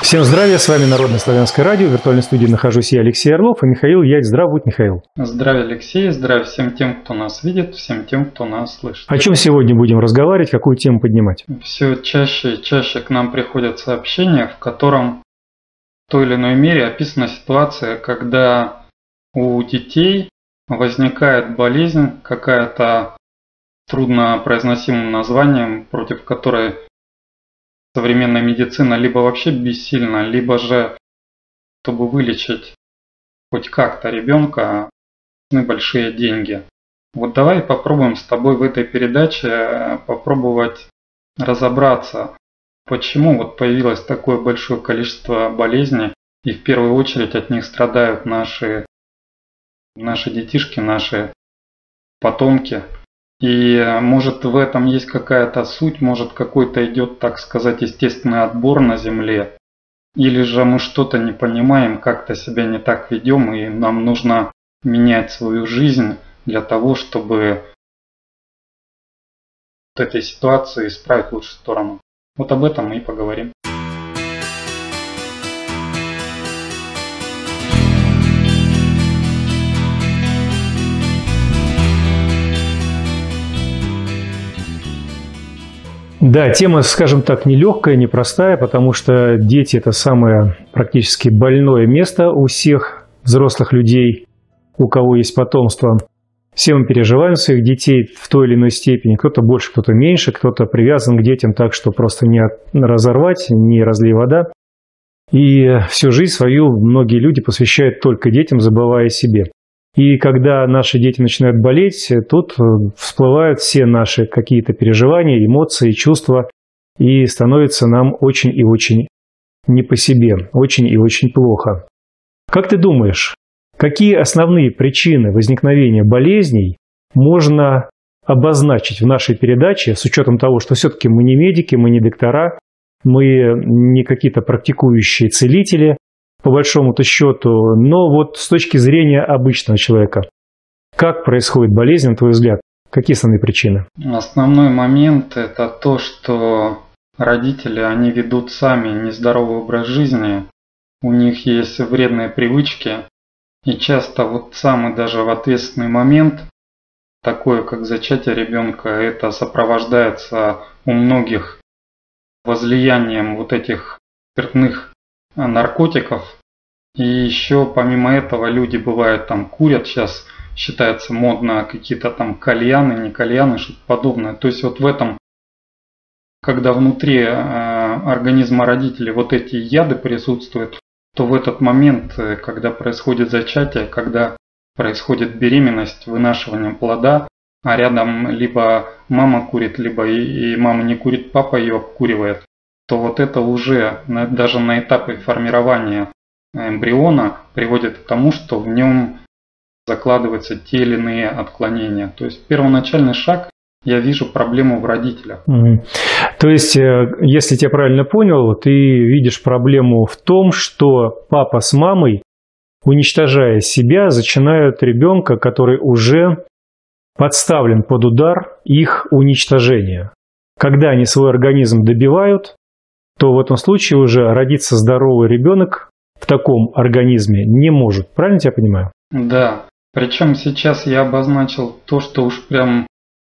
Всем здравия, с вами Народное славянское радио. В виртуальной студии нахожусь я, Алексей Орлов, и Михаил Ять. Здравствуй, Михаил. Здравия, Алексей. Здравия всем тем, кто нас видит, всем тем, кто нас слышит. О чем сегодня будем разговаривать, какую тему поднимать? Все чаще и чаще к нам приходят сообщения, в котором в той или иной мере описана ситуация, когда у детей возникает болезнь, какая-то труднопроизносимым названием, против которой современная медицина либо вообще бессильна, либо же, чтобы вылечить хоть как-то ребенка, нужны большие деньги. Вот давай попробуем с тобой в этой передаче попробовать разобраться, почему вот появилось такое большое количество болезней, и в первую очередь от них страдают наши детишки, наши потомки. И может в этом есть какая-то суть, может какой-то идет, так сказать, естественный отбор на Земле, или же мы что-то не понимаем, как-то себя не так ведем, и нам нужно менять свою жизнь для того, чтобы вот этой ситуации исправить в лучшую сторону. Вот об этом мы и поговорим. Да, тема, скажем так, нелегкая, непростая, потому что дети – это самое практически больное место у всех взрослых людей, у кого есть потомство. Все мы переживаем своих детей в той или иной степени. Кто-то больше, кто-то меньше, кто-то привязан к детям так, что просто не разорвать, не разлей вода. И всю жизнь свою многие люди посвящают только детям, забывая о себе. И когда наши дети начинают болеть, тут всплывают все наши какие-то переживания, эмоции, чувства, и становится нам очень и очень не по себе, очень и очень плохо. Как ты думаешь, какие основные причины возникновения болезней можно обозначить в нашей передаче, с учетом того, что все-таки мы не медики, мы не доктора, мы не какие-то практикующие целители, по большому-то счету, но вот с точки зрения обычного человека, как происходит болезнь, на твой взгляд? Какие основные причины? Основной момент – это то, что родители, они ведут сами нездоровый образ жизни, у них есть вредные привычки, и часто вот самый даже в ответственный момент, такое как зачатие ребенка, это сопровождается у многих возлиянием вот этих спиртных наркотиков. И еще помимо этого люди бывают там курят, сейчас считается модно какие-то там кальяны, не кальяны, что-то подобное. То есть вот в этом, когда внутри организма родителей вот эти яды присутствуют, то в этот момент, когда происходит зачатие, когда происходит беременность, вынашивание плода, а рядом либо мама курит, либо и мама не курит, папа ее обкуривает, то вот это уже даже на этапе формирования эмбриона приводит к тому, что в нем закладываются те или иные отклонения. То есть первоначальный шаг, я вижу проблему в родителях. То есть, если я правильно понял, ты видишь проблему в том, что папа с мамой, уничтожая себя, зачинают ребенка, который уже подставлен под удар их уничтожения. Когда они свой организм добивают, то в этом случае уже родиться здоровый ребенок в таком организме не может. Правильно я понимаю? Да. Причем сейчас я обозначил то, что уж прям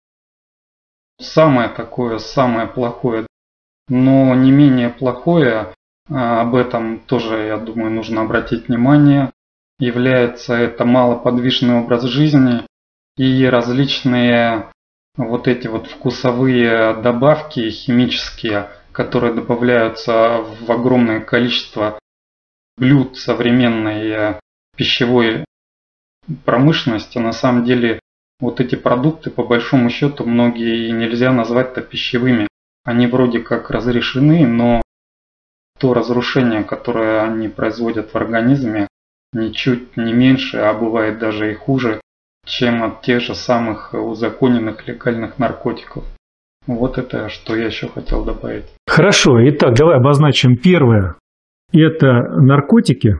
самое такое, самое плохое. Но не менее плохое, об этом тоже, я думаю, нужно обратить внимание, является это малоподвижный образ жизни и различные вот эти вот вкусовые добавки химические, которые добавляются в огромное количество блюд современной пищевой промышленности. На самом деле вот эти продукты по большому счету многие и нельзя назвать-то пищевыми. Они вроде как разрешены, но то разрушение, которое они производят в организме, ничуть не меньше, а бывает даже и хуже, чем от тех же самых узаконенных легальных наркотиков. Вот это, что я еще хотел добавить. Хорошо, итак, давай обозначим первое. Это наркотики.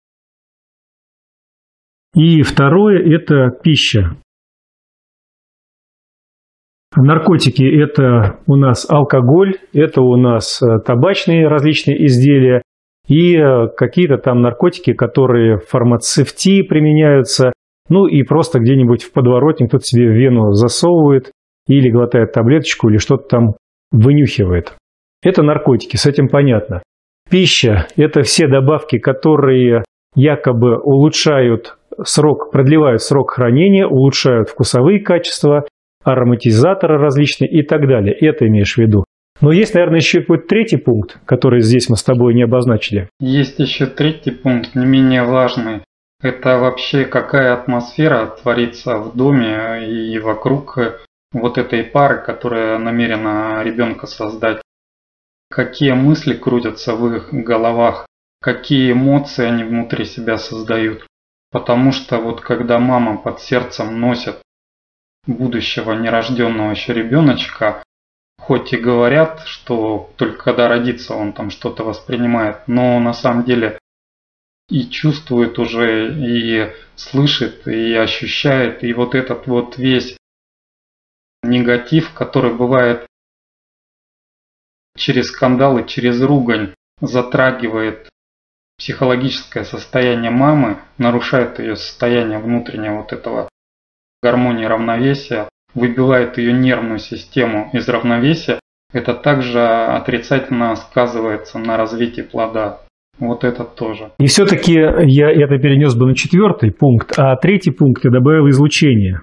И второе – это пища. Наркотики – это у нас алкоголь, это у нас табачные различные изделия. и какие-то там наркотики, которые в фармацевтии применяются, ну и просто где-нибудь в подворотне кто-то себе в вену засовывает или глотает таблеточку, или что-то там вынюхивает. Это наркотики, с этим понятно. Пища – это все добавки, которые якобы улучшают срок, продлевают срок хранения, улучшают вкусовые качества, ароматизаторы различные и так далее. Это имеешь в виду. Но есть, наверное, еще какой-то третий пункт, который здесь мы с тобой не обозначили. Есть еще третий пункт, не менее важный. Это вообще какая атмосфера творится в доме и вокруг вот этой пары, которая намерена ребенка создать. Какие мысли крутятся в их головах, какие эмоции они внутри себя создают. Потому что вот когда мама под сердцем носит будущего нерожденного еще ребеночка, хоть и говорят, что только когда родится он там что-то воспринимает, но на самом деле и чувствует уже, и слышит, и ощущает, и вот этот вот весь негатив, который бывает через скандалы, через ругань, затрагивает психологическое состояние мамы, нарушает ее состояние внутреннего вот этого гармонии, равновесия, выбивает ее нервную систему из равновесия, это также отрицательно сказывается на развитии плода. Вот это тоже. И все-таки я это перенес бы на четвертый пункт, а третий пункт я добавил излучение.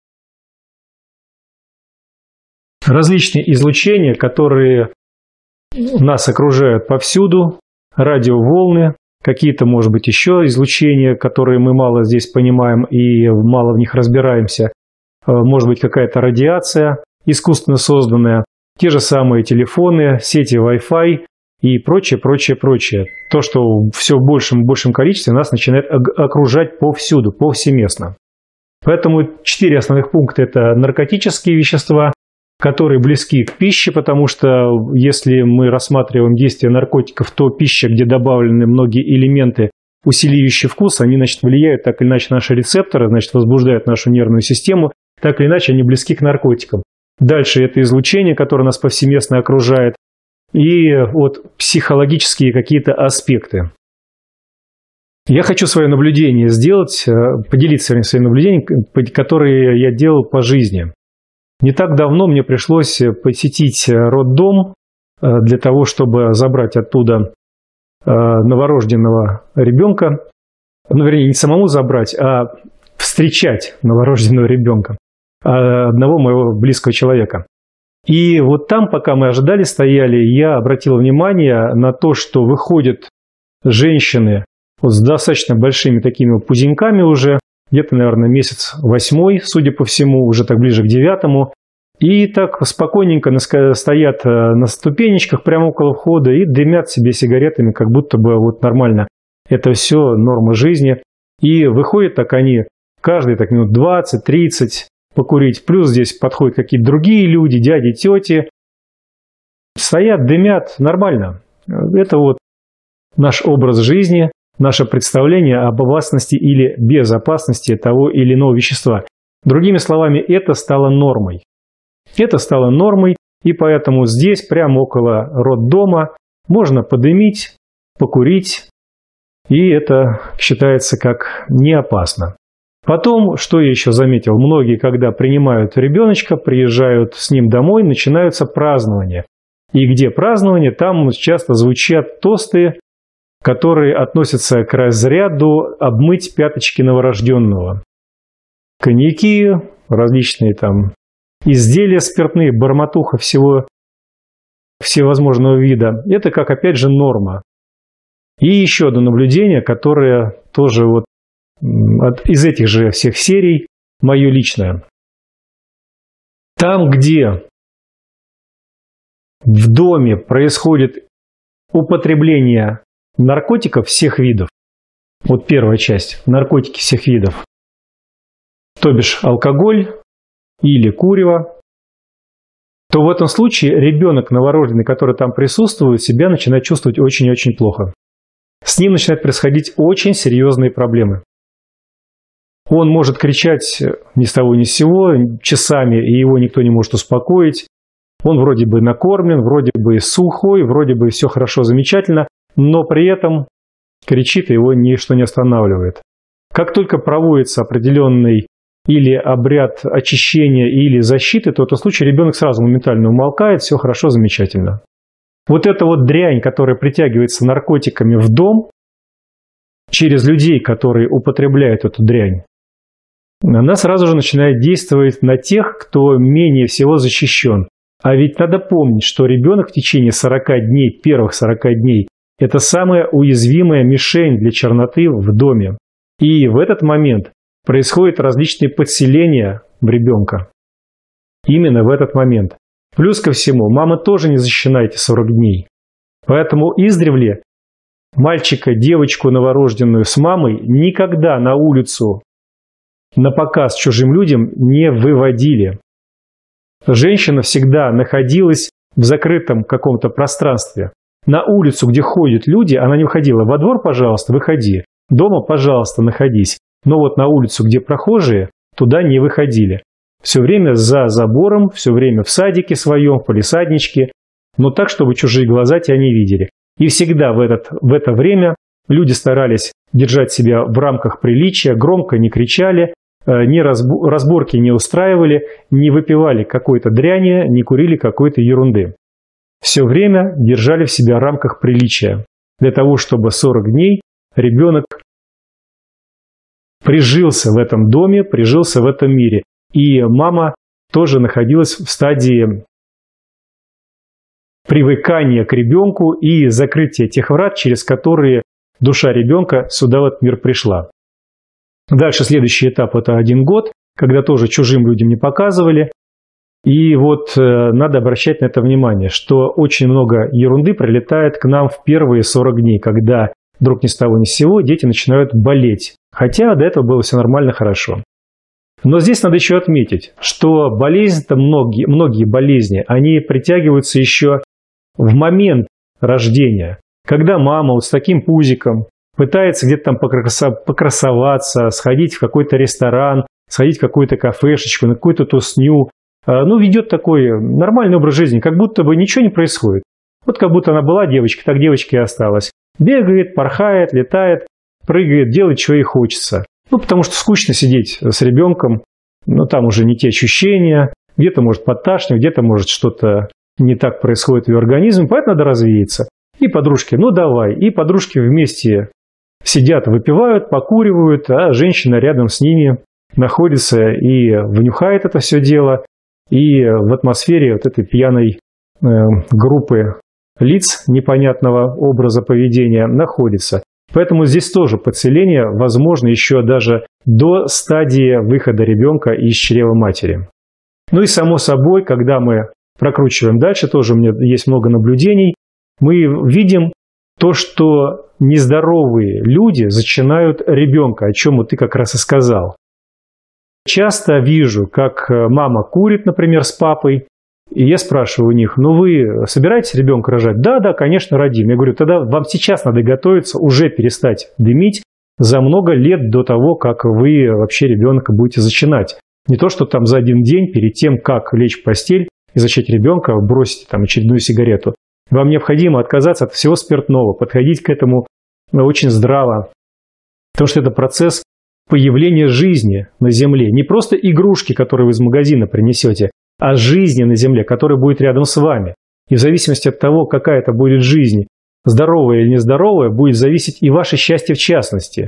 Различные излучения, которые нас окружают повсюду, радиоволны, какие-то, может быть, еще излучения, которые мы мало здесь понимаем и мало в них разбираемся. Может быть, какая-то радиация искусственно созданная, те же самые телефоны, сети Wi-Fi и прочее, прочее, прочее. То, что все в большем и большем количестве нас начинает окружать повсюду, повсеместно. Поэтому 4 основных пункта – это наркотические вещества, которые близки к пище, потому что если мы рассматриваем действие наркотиков, то пища, где добавлены многие элементы, усиливающие вкус, они, значит, влияют так или иначе на наши рецепторы, значит, возбуждают нашу нервную систему, так или иначе они близки к наркотикам. Дальше это излучение, которое нас повсеместно окружает, и вот психологические какие-то аспекты. Я хочу свое наблюдение сделать, поделиться своим наблюдением, которые я делал по жизни. Не так давно мне пришлось посетить роддом для того, чтобы забрать оттуда новорожденного ребенка. Ну, вернее, не самому забрать, а встречать новорожденного ребенка, одного моего близкого человека. И вот там, пока мы ожидали, стояли, я обратил внимание на то, что выходят женщины вот с достаточно большими такими пузеньками уже, где-то, наверное, месяц 8, судя по всему, уже так ближе к 9. И так спокойненько стоят на ступенечках прямо около входа и дымят себе сигаретами, как будто бы вот нормально. Это все норма жизни. И выходят так они, каждый так минут 20-30 покурить. Плюс здесь подходят какие-то другие люди, дяди, тети. Стоят, дымят, нормально. Это вот наш образ жизни, наше представление об опасности или безопасности того или иного вещества. Другими словами, это стало нормой. Это стало нормой, и поэтому здесь, прямо около роддома, можно подымить, покурить, и это считается как не опасно. Потом, что я еще заметил, многие, когда принимают ребеночка, приезжают с ним домой, начинаются празднования. И где празднования, там часто звучат тосты, которые относятся к разряду обмыть пяточки новорожденного. Коньяки, различные там изделия спиртные, бормотуха всевозможного вида. Это как, опять же, норма. И еще одно наблюдение, которое тоже вот из этих же всех серий, мое личное. Там, где в доме происходит употребление наркотиков всех видов, вот первая часть, наркотики всех видов, то бишь алкоголь или курево, то в этом случае ребенок новорожденный, который там присутствует, себя начинает чувствовать очень-очень плохо. С ним начинают происходить очень серьезные проблемы. Он может кричать ни с того ни с сего часами, и его никто не может успокоить. Он вроде бы накормлен, вроде бы сухой, вроде бы все хорошо, замечательно. но при этом кричит, и его ничто не останавливает. Как только проводится определенный или обряд очищения, или защиты, то в этом случае ребенок сразу моментально умолкает, все хорошо, замечательно. Вот эта вот дрянь, которая притягивается наркотиками в дом, через людей, которые употребляют эту дрянь, она сразу же начинает действовать на тех, кто менее всего защищен. А ведь надо помнить, что ребенок в течение 40 дней, первых 40 дней, это самая уязвимая мишень для черноты в доме. И в этот момент происходят различные подселения в ребенка. Именно в этот момент. Плюс ко всему, мама тоже не защищена эти 40 дней. Поэтому издревле мальчика, девочку новорожденную с мамой никогда на улицу на показ чужим людям не выводили. Женщина всегда находилась в закрытом каком-то пространстве. На улицу, где ходят люди, она не выходила. Во двор, пожалуйста, выходи. Дома, пожалуйста, находись. Но вот на улицу, где прохожие, туда не выходили. Все время за забором, все время в садике своем, в палисадничке, но так, чтобы чужие глаза тебя не видели. И всегда в это время люди старались держать себя в рамках приличия, громко не кричали, разборки не устраивали, не выпивали какой-то дряни, не курили какой-то ерунды. Все время держали в себя в рамках приличия, для того, чтобы 40 дней ребенок прижился в этом доме, прижился в этом мире. И мама тоже находилась в стадии привыкания к ребенку и закрытия тех врат, через которые душа ребенка сюда в этот мир пришла. Дальше следующий этап – это 1 год, когда тоже чужим людям не показывали. И вот надо обращать на это внимание, что очень много ерунды прилетает к нам в первые 40 дней, когда вдруг ни с того ни с сего дети начинают болеть. Хотя до этого было все нормально, хорошо. Но здесь надо еще отметить, что болезнь-то многие болезни, они притягиваются еще в момент рождения, когда мама вот с таким пузиком пытается где-то там покрасоваться, сходить в какой-то ресторан, сходить в какую-то кафешечку, на какую-то тусню, ведет такой нормальный образ жизни, как будто бы ничего не происходит. Вот как будто она была девочкой, так девочкой и осталась. Бегает, порхает, летает, прыгает, делает, чего ей хочется. Потому что скучно сидеть с ребенком, там уже не те ощущения, где-то может подташнивать, где-то может что-то не так происходит в ее организме, поэтому надо развеяться. И подружки, давай, и подружки вместе сидят, выпивают, покуривают, а женщина рядом с ними находится и внюхает это все дело, и в атмосфере вот этой пьяной группы лиц непонятного образа поведения находится. Поэтому здесь тоже подселение возможно еще даже до стадии выхода ребенка из чрева матери. И само собой, когда мы прокручиваем дальше, тоже у меня есть много наблюдений, мы видим то, что нездоровые люди зачинают ребенка, о чем вот ты как раз и сказал. Часто вижу, как мама курит, например, с папой, и я спрашиваю у них, вы собираетесь ребенка рожать? Да, конечно, родим. Я говорю, тогда вам сейчас надо готовиться, уже перестать дымить за много лет до того, как вы вообще ребенка будете зачинать. Не то, что там за 1 день перед тем, как лечь в постель и зачать ребенка, бросить там очередную сигарету. Вам необходимо отказаться от всего спиртного, подходить к этому очень здраво, потому что это процесс появления жизни на Земле. Не просто игрушки, которые вы из магазина принесете, а жизни на Земле, которая будет рядом с вами. И в зависимости от того, какая это будет жизнь, здоровая или нездоровая, будет зависеть и ваше счастье в частности,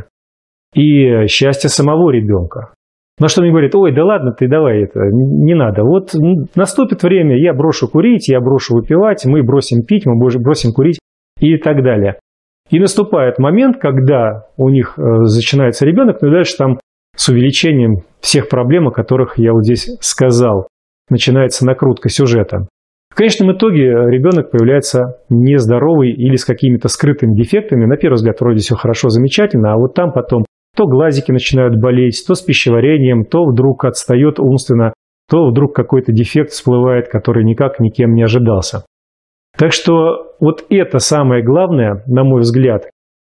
и счастье самого ребенка. На что мне говорят, ой, да ладно ты, давай это, не надо. Вот наступит время, я брошу курить, я брошу выпивать, мы бросим пить, мы бросим курить и так далее. И наступает момент, когда у них начинается ребенок, и дальше там с увеличением всех проблем, о которых я вот здесь сказал, начинается накрутка сюжета. В конечном итоге ребенок появляется нездоровый или с какими-то скрытыми дефектами. На первый взгляд вроде все хорошо, замечательно, а вот там потом то глазики начинают болеть, то с пищеварением, то вдруг отстает умственно, то вдруг какой-то дефект всплывает, который никак никем не ожидался. Так что вот это самое главное, на мой взгляд,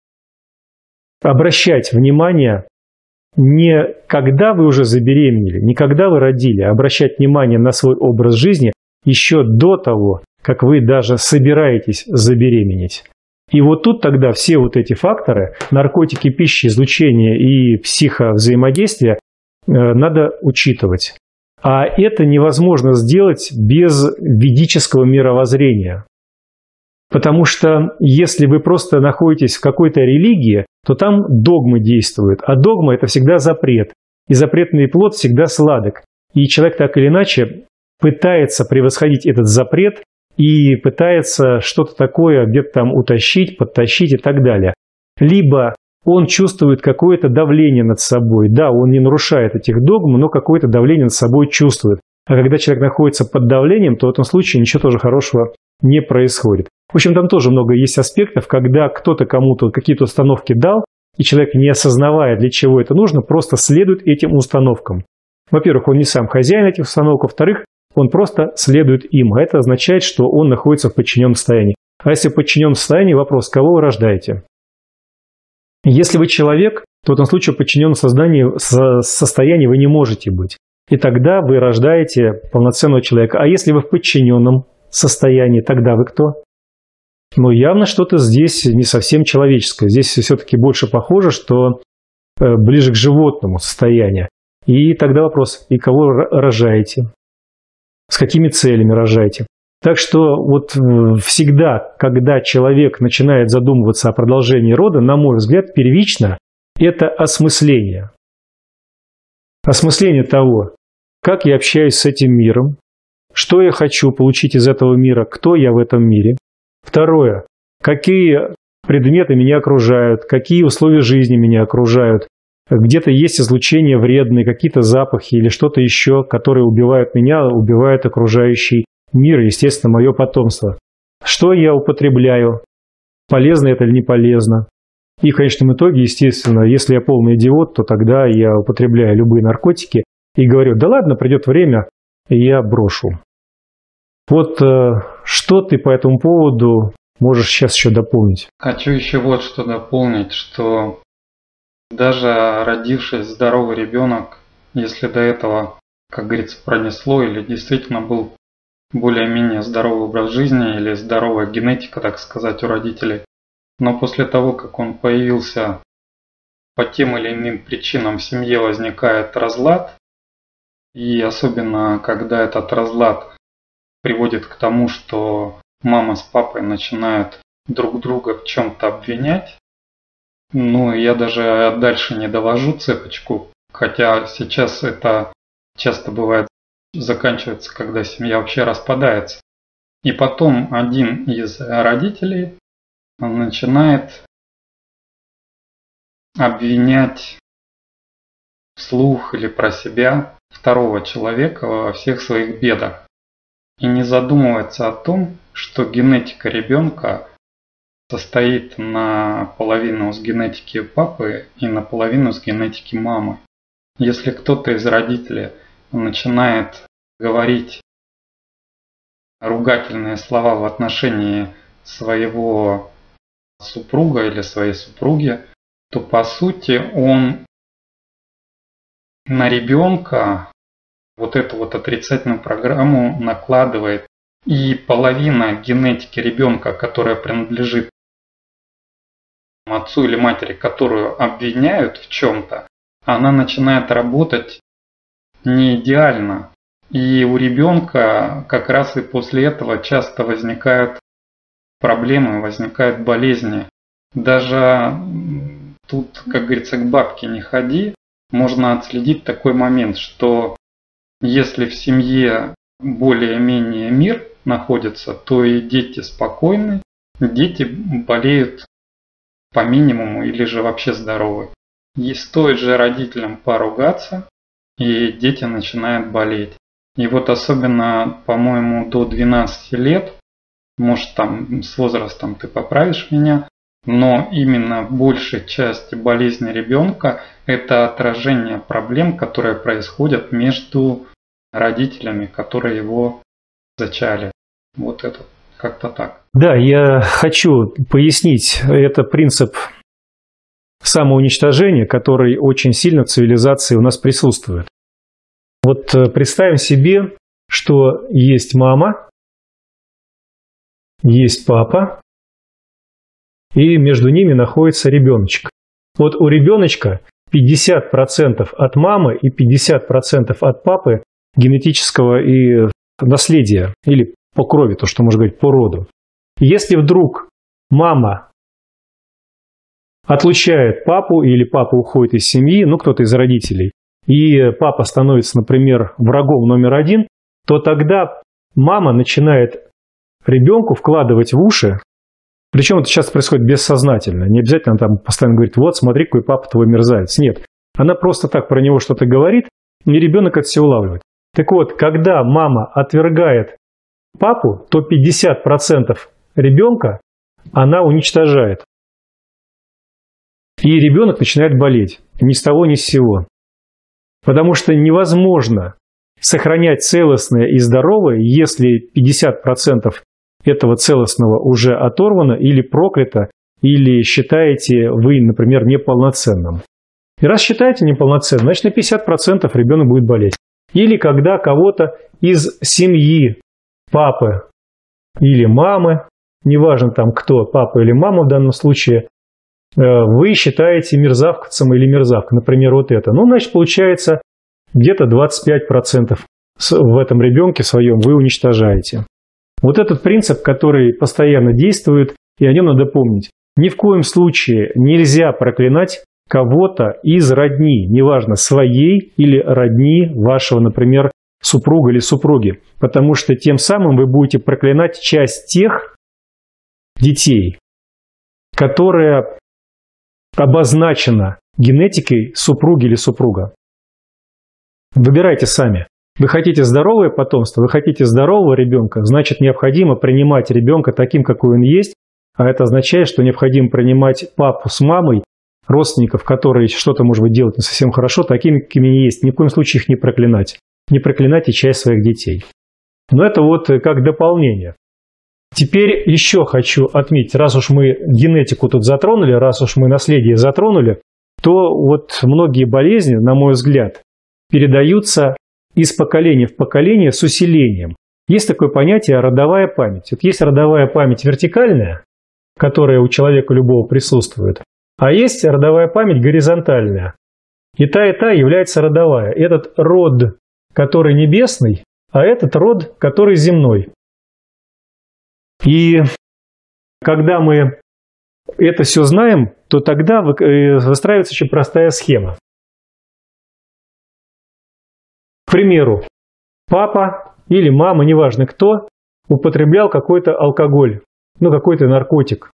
обращать внимание не когда вы уже забеременели, не когда вы родили, а обращать внимание на свой образ жизни еще до того, как вы даже собираетесь забеременеть. И вот тут тогда все вот эти факторы, наркотики, пища, излучение и психовзаимодействие, надо учитывать. А это невозможно сделать без ведического мировоззрения. Потому что если вы просто находитесь в какой-то религии, то там догмы действуют. А догма – это всегда запрет. И запретный плод всегда сладок. И человек так или иначе пытается превосходить этот запрет и пытается что-то такое где-то там утащить, подтащить и так далее. Либо он чувствует какое-то давление над собой. Да, он не нарушает этих догм, но какое-то давление над собой чувствует. А когда человек находится под давлением, то в этом случае ничего тоже хорошего не происходит. В общем, там тоже много есть аспектов, когда кто-то кому-то какие-то установки дал, и человек, не осознавая, для чего это нужно, просто следует этим установкам. Во-первых, он не сам хозяин этих установок, во-вторых, он просто следует им. А это означает, что он находится в подчиненном состоянии. А если в подчиненном состоянии, вопрос, кого вы рождаете? Если вы человек, то в этом случае в подчиненном состоянии вы не можете быть. И тогда вы рождаете полноценного человека. А если вы в подчиненном состоянии, тогда вы кто? Но явно что-то здесь не совсем человеческое. Здесь все-таки больше похоже, что ближе к животному состоянию. И тогда вопрос, и кого рожаете? С какими целями рожаете? Так что вот всегда, когда человек начинает задумываться о продолжении рода, на мой взгляд, первично это осмысление. Осмысление того, как я общаюсь с этим миром, что я хочу получить из этого мира, кто я в этом мире. Второе, какие предметы меня окружают, какие условия жизни меня окружают. Где-то есть излучения вредные, какие-то запахи или что-то еще, которые убивают меня, убивают окружающий мир, естественно, мое потомство. Что я употребляю? Полезно это или не полезно? И в конечном итоге, естественно, если я полный идиот, то тогда я употребляю любые наркотики и говорю, да ладно, придет время, и я брошу. Вот что ты по этому поводу можешь сейчас еще дополнить? Хочу еще вот что дополнить, что даже родившись здоровый ребенок, если до этого, как говорится, пронесло или действительно был более-менее здоровый образ жизни или здоровая генетика, так сказать, у родителей, но после того, как он появился, по тем или иным причинам в семье возникает разлад, и особенно когда этот разлад приводит к тому, что мама с папой начинают друг друга в чем-то обвинять. Ну, я даже дальше не довожу цепочку, хотя сейчас это часто бывает заканчивается, когда семья вообще распадается. И потом один из родителей начинает обвинять вслух или про себя второго человека во всех своих бедах. И не задумывается о том, что генетика ребенка состоит наполовину с генетики папы и наполовину с генетики мамы. Если кто-то из родителей начинает говорить ругательные слова в отношении своего супруга или своей супруги, то по сути он на ребенка вот эту вот отрицательную программу накладывает. И половина генетики ребенка, которая принадлежит отцу или матери, которую обвиняют в чем-то, она начинает работать не идеально. И у ребенка как раз и после этого часто возникают проблемы, возникают болезни. Даже тут, как говорится, к бабке не ходи, можно отследить такой момент, что если в семье более-менее мир находится, то и дети спокойны, дети болеют по минимуму или же вообще здоровы. И стоит же родителям поругаться, и дети начинают болеть. И вот особенно, по-моему, до 12 лет, может там с возрастом ты поправишь меня, но именно большая часть болезни ребенка – это отражение проблем, которые происходят между родителями, которые его зачали. Вот это как-то так. Да, я хочу пояснить, это принцип самоуничтожения, который очень сильно в цивилизации у нас присутствует. Вот представим себе, что есть мама, есть папа, и между ними находится ребеночек. Вот у ребеночка 50% от мамы и 50% от папы генетического и наследия, или по крови, то, что можно говорить, по роду. Если вдруг мама отлучает папу или папа уходит из семьи, ну кто-то из родителей, и папа становится, например, врагом номер один, то тогда мама начинает ребенку вкладывать в уши, причем это часто происходит бессознательно, не обязательно там постоянно говорит, вот смотри, какой папа твой мерзавец. Нет, она просто так про него что-то говорит, и ребенок это все улавливает. Так вот, когда мама отвергает папу, то 50% ребенка она уничтожает. И ребенок начинает болеть ни с того ни с сего. Потому что невозможно сохранять целостное и здоровое, если 50% этого целостного уже оторвано или проклято, или считаете вы, например, неполноценным. И раз считаете неполноценным, значит на 50% ребенок будет болеть. Или когда кого-то из семьи папы или мамы, неважно там кто, папа или мама в данном случае, вы считаете мерзавцем или мерзавкой, например, вот это. Ну, значит, получается, где-то 25% в этом ребенке своем вы уничтожаете. Вот этот принцип, который постоянно действует, и о нем надо помнить. Ни в коем случае нельзя проклинать кого-то из родни, неважно, своей или родни вашего, например, супруга или супруги, потому что тем самым вы будете проклинать часть тех детей, которая обозначена генетикой супруги или супруга. Выбирайте сами. Вы хотите здоровое потомство, вы хотите здорового ребенка, значит необходимо принимать ребенка таким, какой он есть, а это означает, что необходимо принимать папу с мамой, родственников, которые что-то, может быть, делают не совсем хорошо, такими, какими они есть. Ни в коем случае их не проклинать. Не проклинайте часть своих детей. Но это вот как дополнение. Теперь еще хочу отметить, раз уж мы генетику тут затронули, раз уж мы наследие затронули, то вот многие болезни, на мой взгляд, передаются из поколения в поколение с усилением. Есть такое понятие родовая память. Вот есть родовая память вертикальная, которая у человека любого присутствует, а есть родовая память горизонтальная. И та является родовая. Этот род, который небесный, а этот род, который земной. И когда мы это все знаем, то тогда выстраивается очень простая схема. К примеру, папа или мама, неважно кто, употреблял какой-то алкоголь, ну какой-то наркотик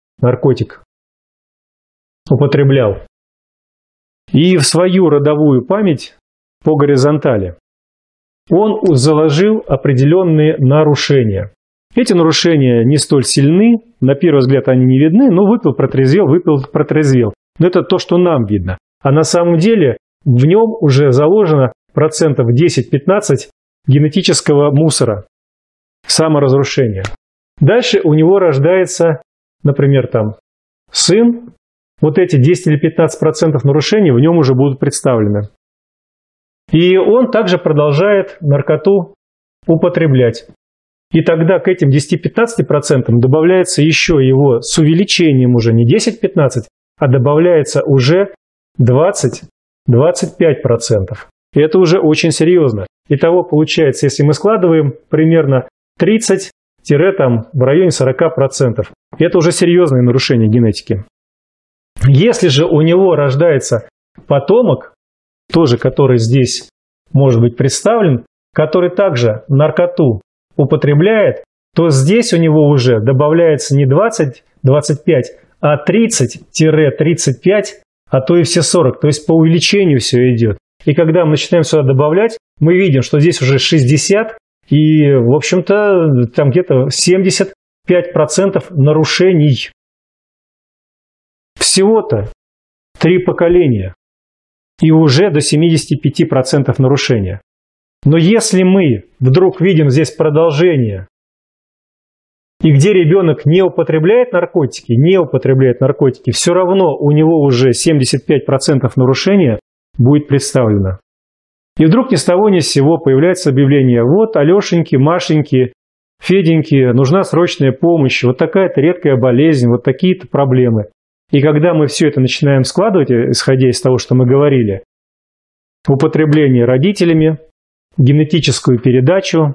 употреблял. И в свою родовую память по горизонтали он заложил определенные нарушения. Эти нарушения не столь сильны, на первый взгляд они не видны, но выпил, протрезвел. Но это то, что нам видно. А на самом деле в нем уже заложено 10-15% генетического мусора, саморазрушения. Дальше у него рождается, например, там сын, вот эти 10 или 15% нарушений в нем уже будут представлены. И он также продолжает наркоту употреблять. И тогда к этим 10-15% добавляется еще его с увеличением уже не 10-15%, а добавляется уже 20-25%. И это уже очень серьезно. Итого получается, если мы складываем примерно 30 в районе 40%. Это уже серьезное нарушение генетики. Если же у него рождается потомок, тоже который здесь может быть представлен, который также наркоту употребляет, то здесь у него уже добавляется не 20-25, а 30-35, а то и все 40. То есть по увеличению все идет. И когда мы начинаем сюда добавлять, мы видим, что здесь уже 60, и, в общем-то, там где-то 75% нарушений. Всего-то 3 поколения. И уже до 75% нарушения. Но если мы вдруг видим здесь продолжение, и где ребенок не употребляет наркотики, все равно у него уже 75% нарушения будет представлено. И вдруг ни с того ни с сего появляется объявление: вот Алешеньки, Машеньки, Феденьке нужна срочная помощь, вот такая-то редкая болезнь, вот такие-то проблемы. И когда мы все это начинаем складывать, исходя из того, что мы говорили, употребление родителями, генетическую передачу,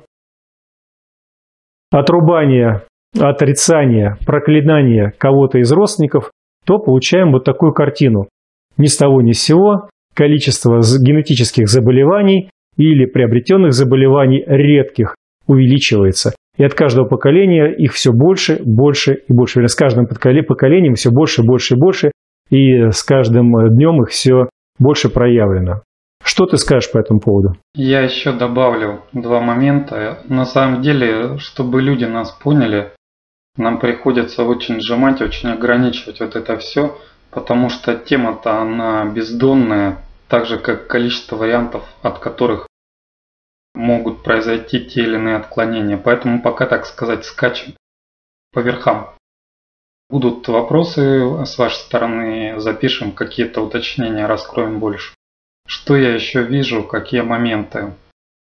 отрубание, отрицание, проклинание кого-то из родственников, то получаем вот такую картину. Ни с того ни с сего количество генетических заболеваний или приобретенных заболеваний редких увеличивается. И от каждого поколения их все больше, больше и больше. С каждым поколением все больше, больше и больше. И с каждым днем их все больше проявлено. Что ты скажешь по этому поводу? Я еще добавлю два момента. На самом деле, чтобы люди нас поняли, нам приходится очень сжимать, очень ограничивать вот это все, потому что тема-то она бездонная, так же как количество вариантов, от которых могут произойти те или иные отклонения. Поэтому пока, так сказать, скачем по верхам. Будут вопросы с вашей стороны, запишем какие-то уточнения, раскроем больше. Что я еще вижу, какие моменты?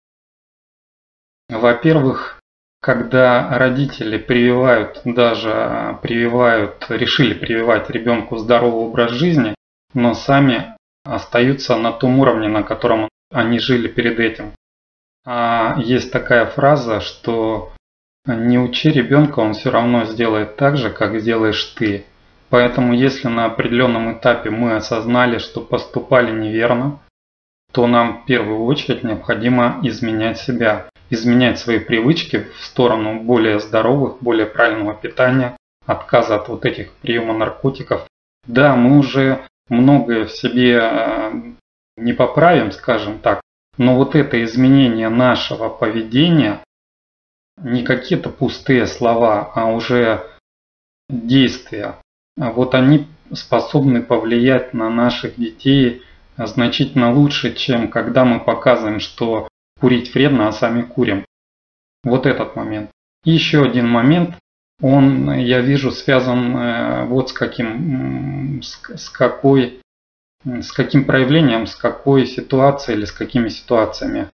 Во-первых, когда родители решили прививать ребенку здоровый образ жизни, но сами остаются на том уровне, на котором они жили перед этим. Есть такая фраза, что не учи ребенка, он все равно сделает так же, как сделаешь ты. Поэтому если на определенном этапе мы осознали, что поступали неверно, то нам в первую очередь необходимо изменять себя, изменять свои привычки в сторону более здоровых, более правильного питания, отказа от вот этих приема наркотиков. Да, мы уже многое в себе не поправим, скажем так, но вот это изменение нашего поведения, не какие-то пустые слова, а уже действия, вот они способны повлиять на наших детей значительно лучше, чем когда мы показываем, что курить вредно, а сами курим. Вот этот момент. И еще один момент, он, я вижу, связан вот с каким проявлением, с какой ситуацией или с какими ситуациями.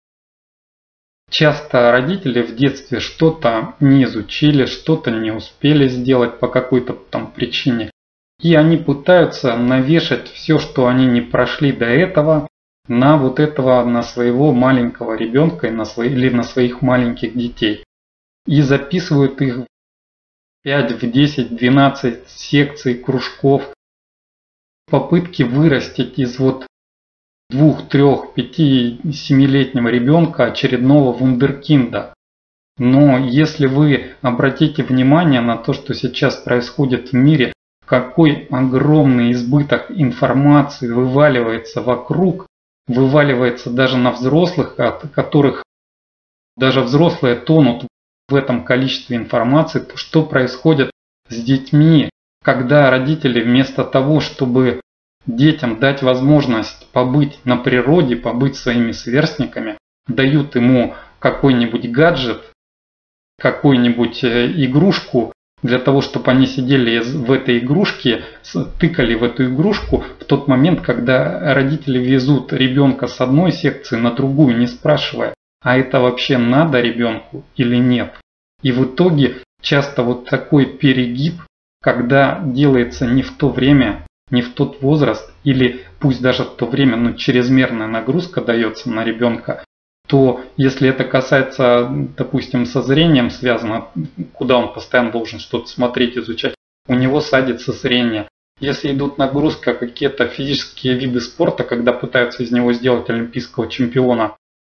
Часто родители в детстве что-то не изучили, что-то не успели сделать по какой-то там причине. И они пытаются навешать все, что они не прошли до этого, на вот этого, на своего маленького ребенка или на своих маленьких детей. И записывают их в 5, в 10, 12 секций, кружков. Попытки вырастить из вот 2, 3, 5, 7-летнего ребенка очередного вундеркинда. Но если вы обратите внимание на то, что сейчас происходит в мире, какой огромный избыток информации вываливается вокруг, вываливается даже на взрослых, от которых даже взрослые тонут в этом количестве информации, то что происходит с детьми, когда родители вместо того, чтобы детям дать возможность побыть на природе, побыть своими сверстниками, дают ему какой-нибудь гаджет, какую-нибудь игрушку, для того, чтобы они сидели в этой игрушке, тыкали в эту игрушку в тот момент, когда родители везут ребенка с одной секции на другую, не спрашивая, а это вообще надо ребенку или нет. И в итоге часто вот такой перегиб, когда делается не в то время, не в тот возраст, или пусть даже в то время, но чрезмерная нагрузка дается на ребенка, то если это касается, допустим, со зрением связано, куда он постоянно должен что-то смотреть, изучать, у него садится зрение. Если идут нагрузка, какие-то физические виды спорта, когда пытаются из него сделать олимпийского чемпиона,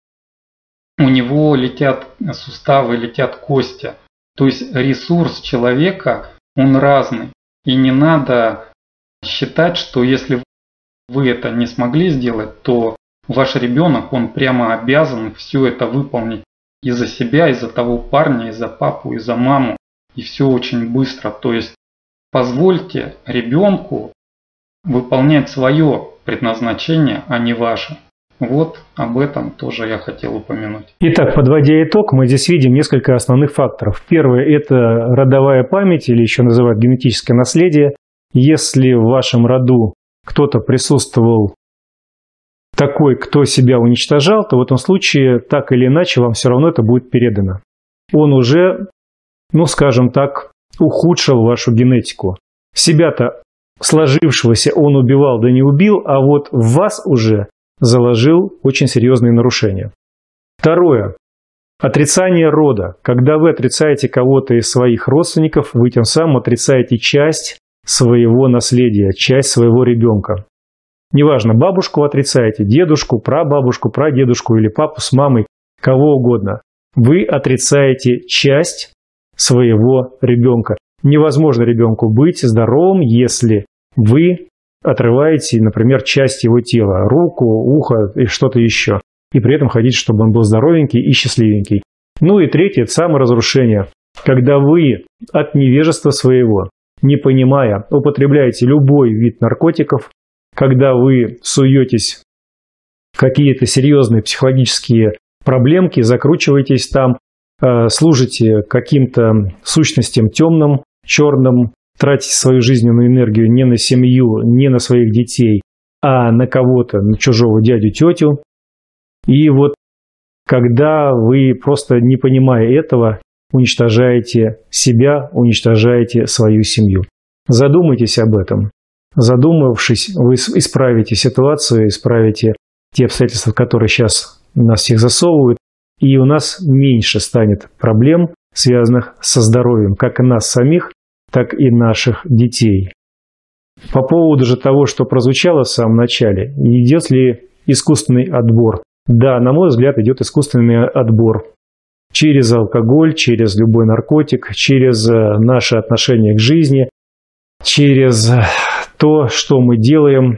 у него летят суставы, летят кости. То есть ресурс человека, он разный. И не надо считать, что если вы это не смогли сделать, то ваш ребенок, он прямо обязан все это выполнить и за себя, и за того парня, и за папу, и за маму. И все очень быстро. То есть позвольте ребенку выполнять свое предназначение, а не ваше. Вот об этом тоже я хотел упомянуть. Итак, подводя итог, мы здесь видим несколько основных факторов. Первое – это родовая память, или еще называют генетическое наследие. Если в вашем роду кто-то присутствовал такой, кто себя уничтожал, то в этом случае так или иначе вам все равно это будет передано. он уже, скажем так, ухудшил вашу генетику. Себя-то сложившегося он убивал, да не убил, а вот в вас уже заложил очень серьезные нарушения. Второе. Отрицание рода. Когда вы отрицаете кого-то из своих родственников, вы тем самым отрицаете часть своего наследия, часть своего ребенка. Неважно, бабушку отрицаете, дедушку, прабабушку, прадедушку или папу с мамой, кого угодно. Вы отрицаете часть своего ребенка. Невозможно ребенку быть здоровым, если вы отрываете, например, часть его тела, руку, ухо и что-то еще. И при этом хотите, чтобы он был здоровенький и счастливенький. И третье – это саморазрушение. Когда вы от невежества своего, не понимая, употребляете любой вид наркотиков, когда вы суетесь в какие-то серьезные психологические проблемки, закручиваетесь там, служите каким-то сущностям темным, черным, тратите свою жизненную энергию не на семью, не на своих детей, а на кого-то, на чужого дядю, тетю. И вот когда вы просто не понимая этого, уничтожаете себя, уничтожаете свою семью. Задумайтесь об этом. Задумавшись, вы исправите ситуацию, исправите те обстоятельства, которые сейчас нас всех засовывают, и у нас меньше станет проблем, связанных со здоровьем, как и нас самих, так и наших детей. По поводу же того, что прозвучало в самом начале, идет ли искусственный отбор? Да, на мой взгляд, идет искусственный отбор. Через алкоголь, через любой наркотик, через наше отношение к жизни, через то, что мы делаем.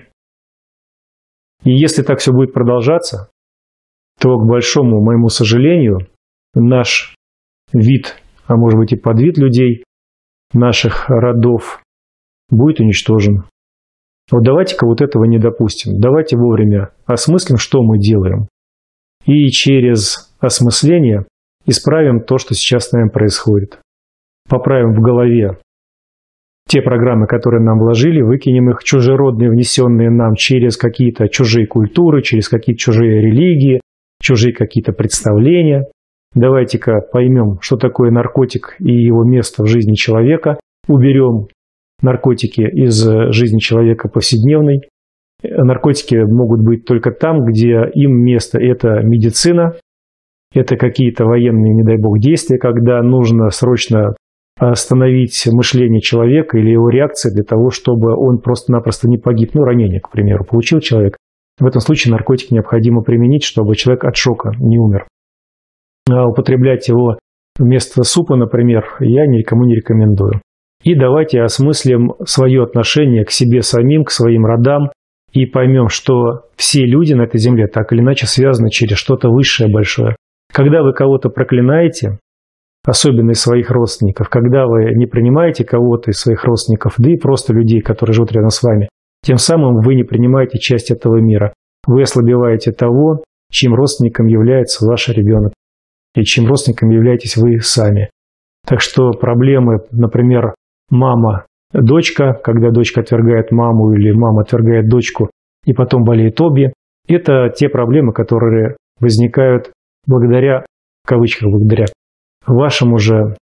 И если так все будет продолжаться, то, к большому моему сожалению, наш вид, а может быть и подвид людей, наших родов, будет уничтожен. Вот давайте-ка вот этого не допустим. Давайте вовремя осмыслим, что мы делаем. И через осмысление исправим то, что сейчас с нами происходит. Поправим в голове те программы, которые нам вложили, выкинем их, чужеродные, внесенные нам через какие-то чужие культуры, через какие-то чужие религии, чужие какие-то представления. Давайте-ка поймем, что такое наркотик и его место в жизни человека. Уберем наркотики из жизни человека повседневной. Наркотики могут быть только там, где им место. Это медицина, это какие-то военные, не дай бог, действия, когда нужно срочно остановить мышление человека или его реакции для того, чтобы он просто-напросто не погиб. Ранение, к примеру, получил человек. В этом случае наркотик необходимо применить, чтобы человек от шока не умер. А употреблять его вместо супа, например, я никому не рекомендую. И давайте осмыслим свое отношение к себе самим, к своим родам, и поймем, что все люди на этой земле так или иначе связаны через что-то высшее, большое. Когда вы кого-то проклинаете, особенно из своих родственников, когда вы не принимаете кого-то из своих родственников, да и просто людей, которые живут рядом с вами, тем самым вы не принимаете часть этого мира. Вы ослабеваете того, чьим родственником является ваш ребенок, и чьим родственником являетесь вы сами. Так что проблемы, например, мама-дочка, когда дочка отвергает маму или мама отвергает дочку, и потом болеют обе, это те проблемы, которые возникают благодаря, в кавычках, благодаря вашему же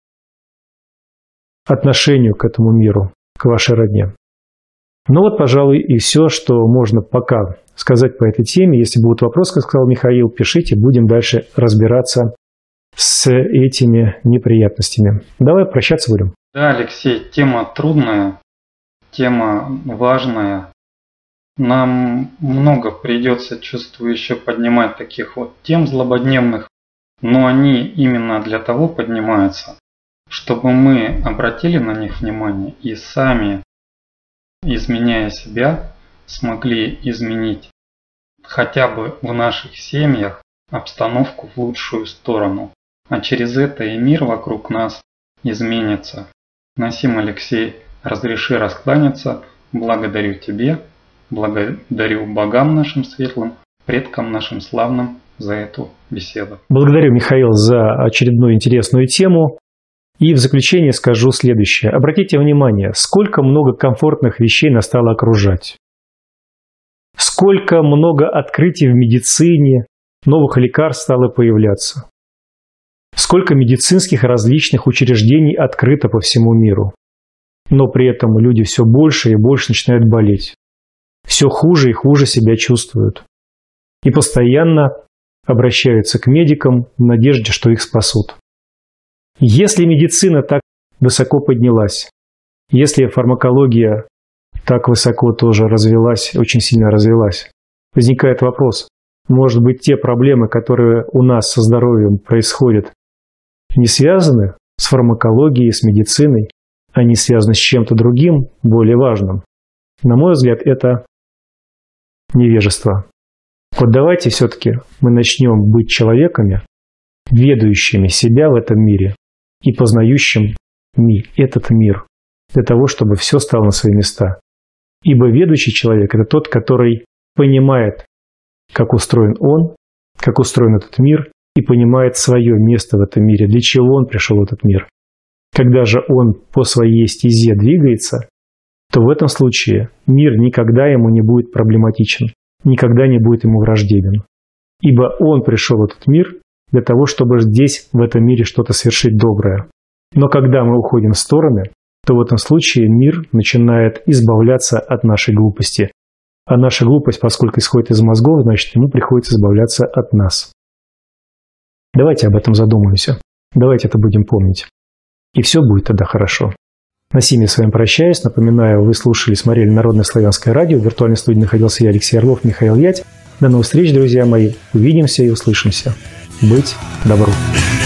отношению к этому миру, к вашей родне. Пожалуй, и все, что можно пока сказать по этой теме. Если будут вопросы, как сказал Михаил, пишите, будем дальше разбираться с этими неприятностями. Давай прощаться будем. Да, Алексей, тема трудная, тема важная. Нам много придется, чувствую, еще поднимать таких тем злободневных, но они именно для того поднимаются, чтобы мы обратили на них внимание и сами, изменяя себя, смогли изменить хотя бы в наших семьях обстановку в лучшую сторону. А через это и мир вокруг нас изменится. Насим Алексей, разреши раскланяться. Благодарю тебе, благодарю богам нашим светлым, предкам нашим славным за эту беседу. Благодарю, Михаил, за очередную интересную тему. И в заключение скажу следующее. Обратите внимание, сколько много комфортных вещей нас стало окружать. Сколько много открытий в медицине, новых лекарств стало появляться. Сколько медицинских различных учреждений открыто по всему миру. Но при этом люди все больше и больше начинают болеть. Все хуже и хуже себя чувствуют. И постоянно обращаются к медикам в надежде, что их спасут. Если медицина так высоко поднялась, если фармакология так высоко тоже развилась, очень сильно развилась, возникает вопрос, может быть, те проблемы, которые у нас со здоровьем происходят, не связаны с фармакологией, с медициной, они связаны с чем-то другим, более важным. На мой взгляд, это невежество. Вот давайте все-таки мы начнем быть человеками, ведающими себя в этом мире и познающим этот мир, для того, чтобы все стало на свои места. Ибо ведущий человек – это тот, который понимает, как устроен он, как устроен этот мир, и понимает свое место в этом мире, для чего он пришел в этот мир. Когда же он по своей стезе двигается, то в этом случае мир никогда ему не будет проблематичен, никогда не будет ему враждебен. Ибо он пришел в этот мир для того, чтобы здесь, в этом мире, что-то совершить доброе. Но когда мы уходим в стороны, то в этом случае мир начинает избавляться от нашей глупости. А наша глупость, поскольку исходит из мозгов, значит, ему приходится избавляться от нас. Давайте об этом задумаемся. Давайте это будем помнить. И все будет тогда хорошо. На сими с вами прощаюсь. Напоминаю, вы слушали, смотрели Народное славянское радио. В виртуальной студии находился я, Алексей Орлов, Михаил Ять. До новых встреч, друзья мои. Увидимся и услышимся. Быть добру.